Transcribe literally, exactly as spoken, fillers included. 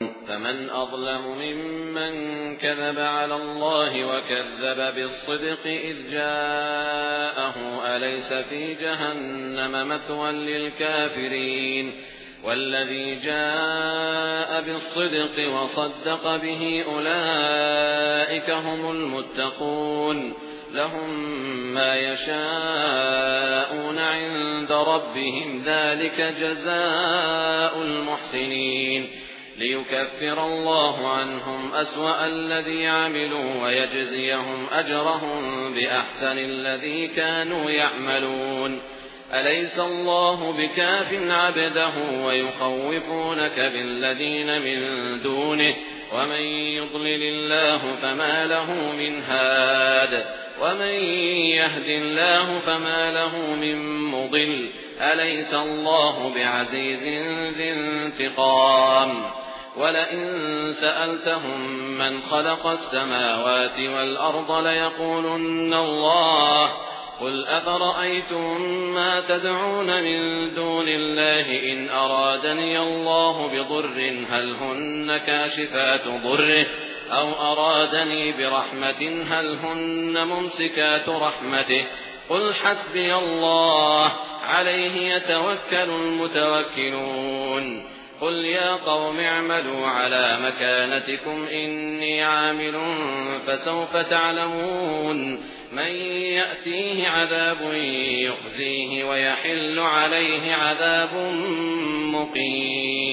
فمن أظلم ممن كذب على الله وكذب بالصدق إذ جاءه أليس في جهنم مثوى للكافرين والذي جاء بالصدق وصدق به أولئك هم المتقون لهم ما يشاءون عند ربهم ذلك جزاء المحسنين ليكفر الله عنهم أسوأ الذي عملوا ويجزيهم أجرهم بأحسن الذي كانوا يعملون أليس الله بكاف عبده ويخوفونك بالذين من دونه ومن يضلل الله فما له من هاد ومن يهد الله فما له من مضل أليس الله بعزيز ذي انتقام ولئن سألتهم من خلق السماوات والأرض ليقولن الله قل أفرأيتم ما تدعون من دون الله إن أرادني الله بضر هل هن كاشفات ضره أو أرادني برحمة هل هن ممسكات رحمته قل حسبي الله عليه يتوكل المتوكلون قل يا قوم اعملوا على مكانتكم إني عامل فسوف تعلمون من يأتيه عذاب يخزيه ويحل عليه عذاب مقيم.